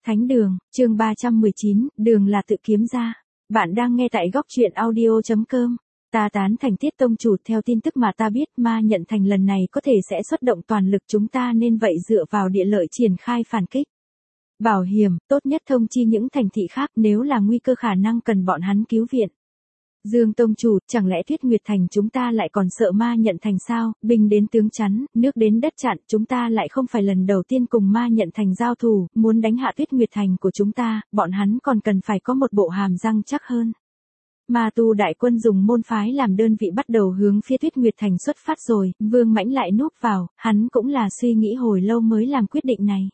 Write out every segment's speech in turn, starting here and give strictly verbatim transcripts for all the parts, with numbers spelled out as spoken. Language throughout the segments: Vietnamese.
Thánh đường, chương ba trăm mười chín, đường là tự kiếm ra. Bạn đang nghe tại góc truyện audio chấm com. Ta tán thành Tiết tông chủ. Theo tin tức mà ta biết, Ma Nhận Thành lần này có thể sẽ xuất động toàn lực, chúng ta nên vậy dựa vào địa lợi triển khai phản kích. Bảo hiểm, tốt nhất thông chi những thành thị khác nếu là nguy cơ khả năng cần bọn hắn cứu viện. Dương tông chủ, chẳng lẽ Tuyết Nguyệt Thành chúng ta lại còn sợ Ma Nhận Thành sao? Binh đến tướng chắn, nước đến đất chặn, chúng ta lại không phải lần đầu tiên cùng Ma Nhận Thành giao thủ, muốn đánh hạ Tuyết Nguyệt Thành của chúng ta, bọn hắn còn cần phải có một bộ hàm răng chắc hơn. Ma tu đại quân dùng môn phái làm đơn vị bắt đầu hướng phía Tuyết Nguyệt Thành xuất phát rồi, Vương Mãnh lại núp vào, hắn cũng là suy nghĩ hồi lâu mới làm quyết định này.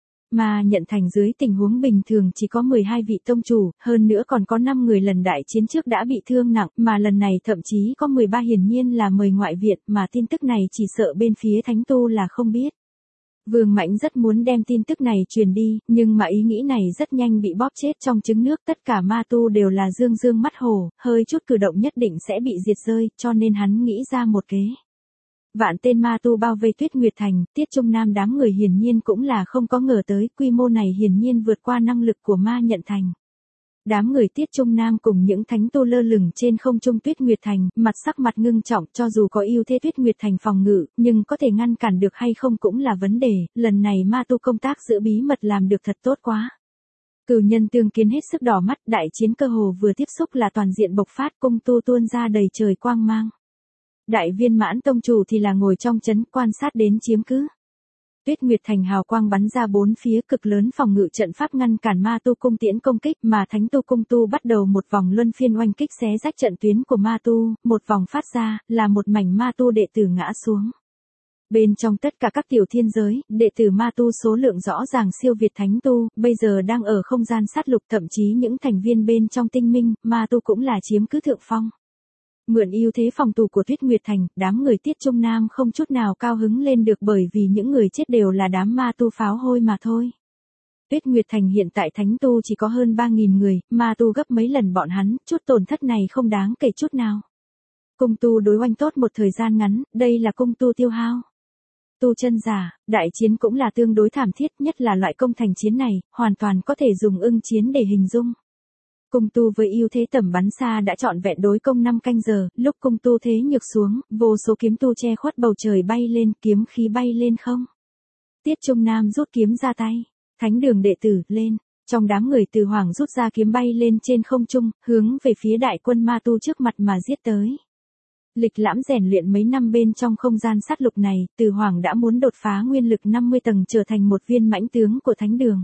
Ma Nhận Thành dưới tình huống bình thường chỉ có mười hai vị tông chủ, hơn nữa còn có năm người lần đại chiến trước đã bị thương nặng, mà lần này thậm chí có mười ba, hiển nhiên là mời ngoại viện, mà tin tức này chỉ sợ bên phía Thánh Tu là không biết. Vương Mãnh rất muốn đem tin tức này truyền đi, nhưng mà ý nghĩ này rất nhanh bị bóp chết trong trứng nước, tất cả ma tu đều là dương dương mắt hổ, hơi chút cử động nhất định sẽ bị diệt rơi, cho nên hắn nghĩ ra một kế. Vạn tên ma tu bao vây Tuyết Nguyệt Thành, Tiết Trung Nam đám người hiển nhiên cũng là không có ngờ tới, quy mô này hiển nhiên vượt qua năng lực của Ma Nhận Thành. Đám người Tiết Trung Nam cùng những thánh tu lơ lửng trên không trung Tuyết Nguyệt Thành, mặt sắc mặt ngưng trọng, cho dù có ưu thế Tuyết Nguyệt Thành phòng ngự, nhưng có thể ngăn cản được hay không cũng là vấn đề, lần này ma tu công tác giữ bí mật làm được thật tốt quá. Cửu nhân tương kiến hết sức đỏ mắt, đại chiến cơ hồ vừa tiếp xúc là toàn diện bộc phát, cung tu tuôn ra đầy trời quang mang. Đại Viên Mãn tông chủ thì là ngồi trong trấn quan sát đến chiếm cứ. Tuyết Nguyệt Thành hào quang bắn ra bốn phía, cực lớn phòng ngự trận pháp ngăn cản ma tu cung tiễn công kích, mà thánh tu cung tu bắt đầu một vòng luân phiên oanh kích xé rách trận tuyến của ma tu, một vòng phát ra, là một mảnh ma tu đệ tử ngã xuống. Bên trong tất cả các tiểu thiên giới, đệ tử ma tu số lượng rõ ràng siêu việt thánh tu, bây giờ đang ở không gian sát lục, thậm chí những thành viên bên trong tinh minh, ma tu cũng là chiếm cứ thượng phong. Mượn ưu thế phòng thủ của Tuyết Nguyệt Thành, đám người Tiết Trung Nam không chút nào cao hứng lên được, bởi vì những người chết đều là đám ma tu pháo hôi mà thôi. Tuyết Nguyệt Thành hiện tại thánh tu chỉ có hơn ba nghìn người, ma tu gấp mấy lần bọn hắn, chút tổn thất này không đáng kể chút nào. Cung tu đối oanh tốt một thời gian ngắn, đây là cung tu tiêu hao. Tu chân giả, đại chiến cũng là tương đối thảm thiết, nhất là loại công thành chiến này, hoàn toàn có thể dùng ưng chiến để hình dung. Cung tu với ưu thế tầm bắn xa đã trọn vẹn đối công năm canh giờ, lúc cung tu thế nhược xuống, vô số kiếm tu che khuất bầu trời bay lên, kiếm khí bay lên không. Tiết Trung Nam rút kiếm ra tay, thánh đường đệ tử, lên, trong đám người Từ Hoàng rút ra kiếm bay lên trên không trung, hướng về phía đại quân ma tu trước mặt mà giết tới. Lịch lãm rèn luyện mấy năm bên trong không gian sát lục này, Từ Hoàng đã muốn đột phá nguyên lực năm mươi tầng trở thành một viên mãnh tướng của thánh đường.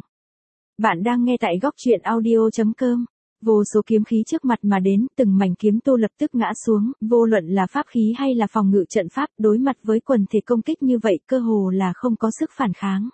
Bạn đang nghe tại góc truyện audio chấm com. Vô số kiếm khí trước mặt mà đến, từng mảnh kiếm tu lập tức ngã xuống, vô luận là pháp khí hay là phòng ngự trận pháp, đối mặt với quần thể công kích như vậy, cơ hồ là không có sức phản kháng.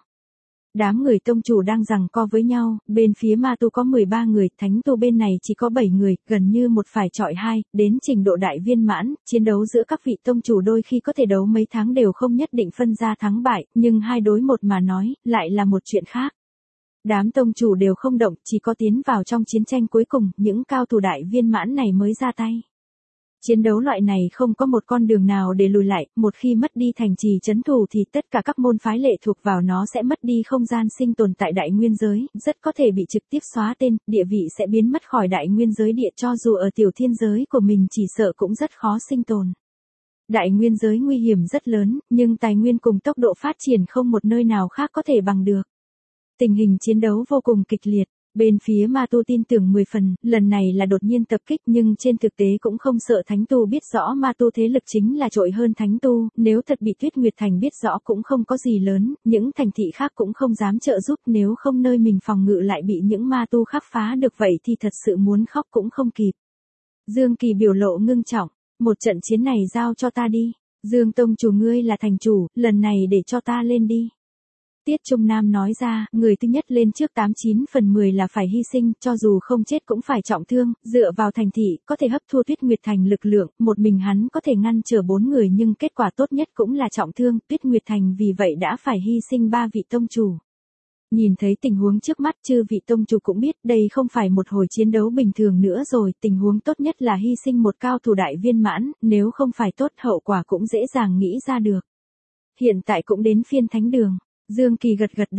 Đám người tông chủ đang giằng co với nhau, bên phía ma tu có mười ba người, thánh tu bên này chỉ có bảy người, gần như một phải chọi hai, đến trình độ đại viên mãn, chiến đấu giữa các vị tông chủ đôi khi có thể đấu mấy tháng đều không nhất định phân ra thắng bại, nhưng hai đối một mà nói, lại là một chuyện khác. Đám tông chủ đều không động, chỉ có tiến vào trong chiến tranh cuối cùng, những cao thủ đại viên mãn này mới ra tay. Chiến đấu loại này không có một con đường nào để lùi lại, một khi mất đi thành trì trấn thủ thì tất cả các môn phái lệ thuộc vào nó sẽ mất đi không gian sinh tồn tại đại nguyên giới, rất có thể bị trực tiếp xóa tên, địa vị sẽ biến mất khỏi đại nguyên giới địa, cho dù ở tiểu thiên giới của mình chỉ sợ cũng rất khó sinh tồn. Đại nguyên giới nguy hiểm rất lớn, nhưng tài nguyên cùng tốc độ phát triển không một nơi nào khác có thể bằng được. Tình hình chiến đấu vô cùng kịch liệt, bên phía ma tu tin tưởng mười phần, lần này là đột nhiên tập kích, nhưng trên thực tế cũng không sợ thánh tu biết rõ ma tu thế lực chính là trội hơn thánh tu, nếu thật bị Tuyết Nguyệt Thành biết rõ cũng không có gì lớn, những thành thị khác cũng không dám trợ giúp, nếu không nơi mình phòng ngự lại bị những ma tu khác phá được vậy thì thật sự muốn khóc cũng không kịp. Dương Kỳ biểu lộ ngưng trọng, một trận chiến này giao cho ta đi, Dương tông chủ ngươi là thành chủ, lần này để cho ta lên đi. Tiết Trung Nam nói ra, người thứ nhất lên trước tám chín phần mười là phải hy sinh, cho dù không chết cũng phải trọng thương, dựa vào thành thị, có thể hấp thu Tuyết Nguyệt Thành lực lượng, một mình hắn có thể ngăn trở bốn người nhưng kết quả tốt nhất cũng là trọng thương, Tuyết Nguyệt Thành vì vậy đã phải hy sinh ba vị tông chủ. Nhìn thấy tình huống trước mắt, chư vị tông chủ cũng biết đây không phải một hồi chiến đấu bình thường nữa rồi, tình huống tốt nhất là hy sinh một cao thủ đại viên mãn, nếu không phải tốt hậu quả cũng dễ dàng nghĩ ra được. Hiện tại cũng đến phiên thánh đường. Dương Kỳ gật gật đầu,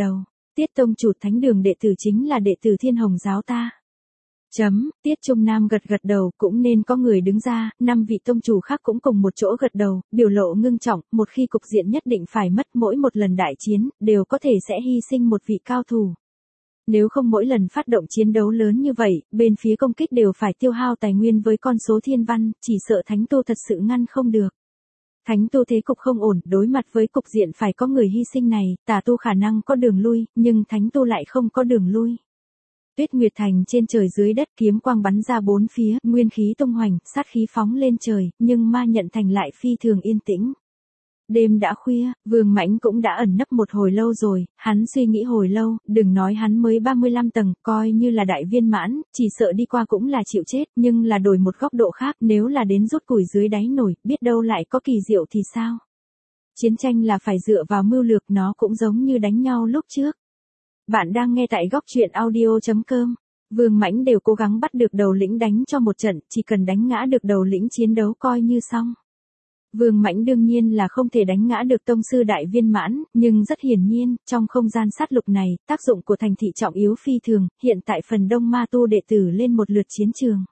Tiết tông chủ thánh đường đệ tử chính là đệ tử Thiên Hồng giáo ta. Chấm, Tiết Trung Nam gật gật đầu, cũng nên có người đứng ra, năm vị tông chủ khác cũng cùng một chỗ gật đầu, biểu lộ ngưng trọng, một khi cục diện nhất định phải mất mỗi một lần đại chiến, đều có thể sẽ hy sinh một vị cao thủ. Nếu không mỗi lần phát động chiến đấu lớn như vậy, bên phía công kích đều phải tiêu hao tài nguyên với con số thiên văn, chỉ sợ thánh tu thật sự ngăn không được. Thánh tu thế cục không ổn, đối mặt với cục diện phải có người hy sinh này, tà tu khả năng có đường lui, nhưng thánh tu lại không có đường lui. Tuyết Nguyệt Thành trên trời dưới đất kiếm quang bắn ra bốn phía, nguyên khí tung hoành, sát khí phóng lên trời, nhưng Ma Nhận Thành lại phi thường yên tĩnh. Đêm đã khuya, Vương Mãnh cũng đã ẩn nấp một hồi lâu rồi, hắn suy nghĩ hồi lâu, đừng nói hắn mới ba mươi lăm tầng, coi như là đại viên mãn, chỉ sợ đi qua cũng là chịu chết, nhưng là đổi một góc độ khác, nếu là đến rút củi dưới đáy nổi, biết đâu lại có kỳ diệu thì sao? Chiến tranh là phải dựa vào mưu lược, nó cũng giống như đánh nhau lúc trước. Bạn đang nghe tại góc truyện audio chấm com. Vương Mãnh đều cố gắng bắt được đầu lĩnh đánh cho một trận, chỉ cần đánh ngã được đầu lĩnh chiến đấu coi như xong. Vương Mãnh đương nhiên là không thể đánh ngã được tông sư đại viên mãn, nhưng rất hiển nhiên, trong không gian sát lục này, tác dụng của thành thị trọng yếu phi thường, hiện tại phần đông ma tu đệ tử lên một lượt chiến trường.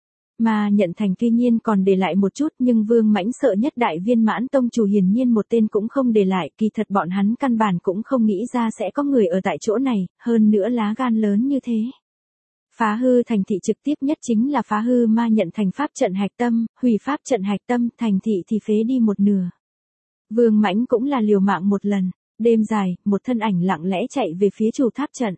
Ma Nhận Thành tuy nhiên còn để lại một chút, nhưng Vương Mãnh sợ nhất đại viên mãn tông chủ hiển nhiên một tên cũng không để lại, kỳ thật bọn hắn căn bản cũng không nghĩ ra sẽ có người ở tại chỗ này, hơn nữa lá gan lớn như thế. Phá hư thành thị trực tiếp nhất chính là phá hư Ma Nhận Thành pháp trận hạch tâm, hủy pháp trận hạch tâm, thành thị thì phế đi một nửa. Vương Mãnh cũng là liều mạng một lần, đêm dài, một thân ảnh lặng lẽ chạy về phía chủ tháp trận.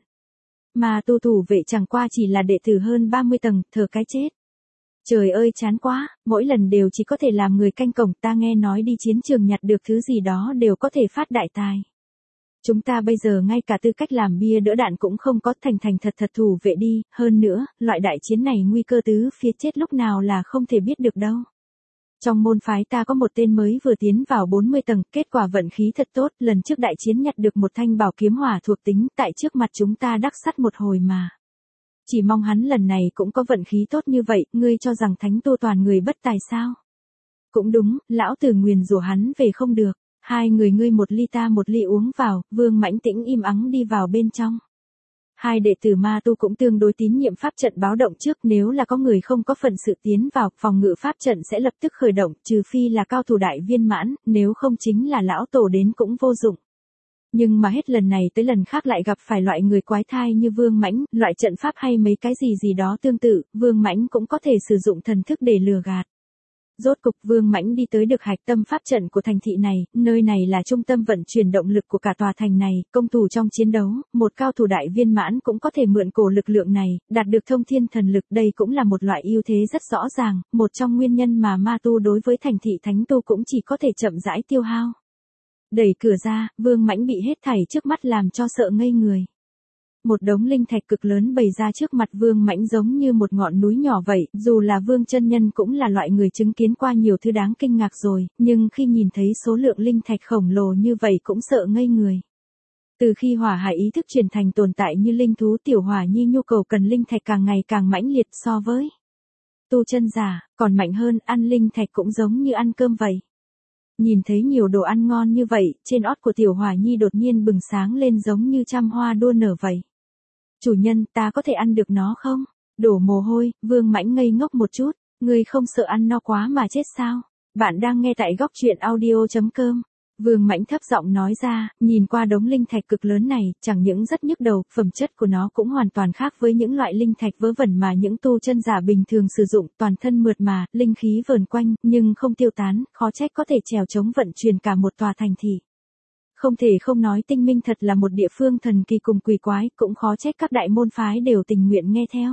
Mà tu thủ vệ chẳng qua chỉ là đệ tử hơn ba mươi tầng, thờ cái chết. Trời ơi chán quá, mỗi lần đều chỉ có thể làm người canh cổng, ta nghe nói đi chiến trường nhặt được thứ gì đó đều có thể phát đại tài. Chúng ta bây giờ ngay cả tư cách làm bia đỡ đạn cũng không có, thành thành thật thật thủ vệ đi, hơn nữa, loại đại chiến này nguy cơ tứ phía chết lúc nào là không thể biết được đâu. Trong môn phái ta có một tên mới vừa tiến vào bốn mươi tầng, kết quả vận khí thật tốt, lần trước đại chiến nhặt được một thanh bảo kiếm hỏa thuộc tính, tại trước mặt chúng ta đắc sắt một hồi mà. Chỉ mong hắn lần này cũng có vận khí tốt như vậy, ngươi cho rằng thánh tu toàn người bất tài sao? Cũng đúng, lão tử nguyền rủa hắn về không được. Hai người ngươi một ly ta một ly uống vào, Vương Mãnh tĩnh im ắng đi vào bên trong. Hai đệ tử ma tu cũng tương đối tín nhiệm pháp trận báo động trước, nếu là có người không có phận sự tiến vào, phòng ngự pháp trận sẽ lập tức khởi động, trừ phi là cao thủ đại viên mãn, nếu không chính là lão tổ đến cũng vô dụng. Nhưng mà hết lần này tới lần khác lại gặp phải loại người quái thai như Vương Mãnh, loại trận pháp hay mấy cái gì gì đó tương tự, Vương Mãnh cũng có thể sử dụng thần thức để lừa gạt. Rốt cục Vương Mãnh đi tới được hạch tâm pháp trận của thành thị này, nơi này là trung tâm vận chuyển động lực của cả tòa thành này, công thủ trong chiến đấu, một cao thủ đại viên mãn cũng có thể mượn cổ lực lượng này, đạt được thông thiên thần lực, đây cũng là một loại ưu thế rất rõ ràng, một trong nguyên nhân mà ma tu đối với thành thị thánh tu cũng chỉ có thể chậm rãi tiêu hao. Đẩy cửa ra, Vương Mãnh bị hết thảy trước mắt làm cho sợ ngây người. Một đống linh thạch cực lớn bày ra trước mặt Vương Mãnh giống như một ngọn núi nhỏ vậy, dù là Vương chân nhân cũng là loại người chứng kiến qua nhiều thứ đáng kinh ngạc rồi, nhưng khi nhìn thấy số lượng linh thạch khổng lồ như vậy cũng sợ ngây người. Từ khi hỏa hải ý thức chuyển thành tồn tại như linh thú, tiểu hỏa nhi nhu cầu cần linh thạch càng ngày càng mãnh liệt, so với tu chân giả, còn mạnh hơn, ăn linh thạch cũng giống như ăn cơm vậy. Nhìn thấy nhiều đồ ăn ngon như vậy, trên ót của tiểu hỏa nhi đột nhiên bừng sáng lên giống như trăm hoa đua nở vậy. Chủ nhân, ta có thể ăn được nó không? Đổ mồ hôi, Vương Mãnh ngây ngốc một chút, ngươi không sợ ăn no quá mà chết sao? Bạn đang nghe tại góc truyện audio chấm com. Vương Mãnh thấp giọng nói ra, nhìn qua đống linh thạch cực lớn này, chẳng những rất nhức đầu, phẩm chất của nó cũng hoàn toàn khác với những loại linh thạch vớ vẩn mà những tu chân giả bình thường sử dụng, toàn thân mượt mà, linh khí vờn quanh, nhưng không tiêu tán, khó trách có thể trèo chống vận chuyển cả một tòa thành thị. Không thể không nói Tinh Minh thật là một địa phương thần kỳ cùng quỷ quái, cũng khó trách các đại môn phái đều tình nguyện nghe theo.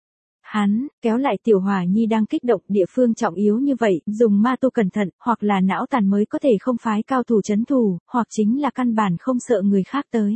Hắn, kéo lại tiểu hỏa nhi đang kích động, địa phương trọng yếu như vậy, dùng ma tu cẩn thận, hoặc là não tàn mới có thể không phái cao thủ trấn thủ, hoặc chính là căn bản không sợ người khác tới.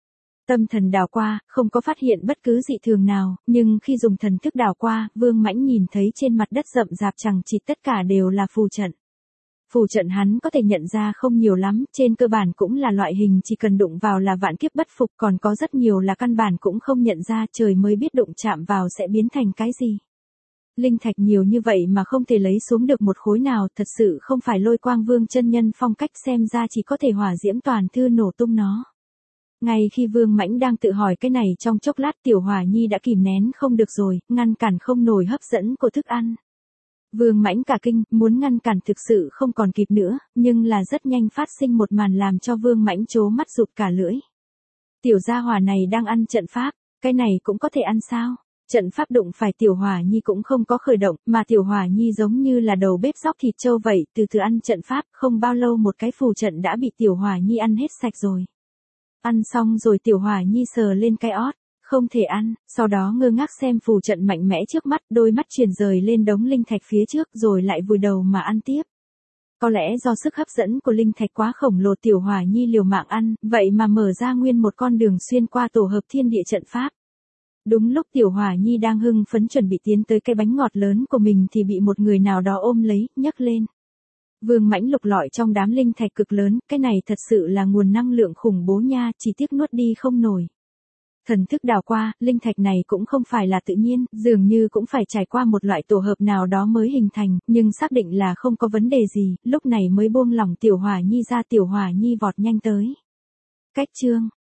Tâm thần đảo qua, không có phát hiện bất cứ dị thường nào, nhưng khi dùng thần thức đảo qua, Vương Mãnh nhìn thấy trên mặt đất rậm rạp chẳng chịt tất cả đều là phù trận. Phù trận hắn có thể nhận ra không nhiều lắm, trên cơ bản cũng là loại hình chỉ cần đụng vào là vạn kiếp bất phục, còn có rất nhiều là căn bản cũng không nhận ra, trời mới biết đụng chạm vào sẽ biến thành cái gì. Linh thạch nhiều như vậy mà không thể lấy xuống được một khối nào, thật sự không phải Lôi Quang Vương chân nhân phong cách, xem ra chỉ có thể hỏa diễm toàn thư nổ tung nó. Ngay khi Vương Mãnh đang tự hỏi cái này trong chốc lát Tiểu Hỏa Nhi đã kìm nén không được rồi, ngăn cản không nổi hấp dẫn của thức ăn. Vương Mãnh cả kinh, muốn ngăn cản thực sự không còn kịp nữa, nhưng là rất nhanh phát sinh một màn làm cho Vương Mãnh trố mắt rụt cả lưỡi. Tiểu gia hỏa này đang ăn trận pháp, cái này cũng có thể ăn sao? Trận pháp đụng phải Tiểu Hỏa Nhi cũng không có khởi động, mà Tiểu Hỏa Nhi giống như là đầu bếp róc thịt trâu vậy, từ từ ăn trận pháp, không bao lâu một cái phù trận đã bị Tiểu Hỏa Nhi ăn hết sạch rồi. Ăn xong rồi Tiểu Hỏa Nhi sờ lên cái ót, không thể ăn, sau đó ngơ ngác xem phù trận mạnh mẽ trước mắt, đôi mắt chuyển rời lên đống linh thạch phía trước rồi lại vùi đầu mà ăn tiếp. Có lẽ do sức hấp dẫn của linh thạch quá khổng lồ Tiểu Hỏa Nhi liều mạng ăn, vậy mà mở ra nguyên một con đường xuyên qua tổ hợp thiên địa trận pháp. Đúng lúc Tiểu Hỏa Nhi đang hưng phấn chuẩn bị tiến tới cái bánh ngọt lớn của mình thì bị một người nào đó ôm lấy, nhấc lên. Vương Mãnh lục lọi trong đám linh thạch cực lớn, cái này thật sự là nguồn năng lượng khủng bố nha, chỉ tiếc nuốt đi không nổi. Thần thức đào qua, linh thạch này cũng không phải là tự nhiên, dường như cũng phải trải qua một loại tổ hợp nào đó mới hình thành, nhưng xác định là không có vấn đề gì, lúc này mới buông lỏng Tiểu Hỏa Nhi ra. Tiểu Hỏa Nhi vọt nhanh tới. Cách chương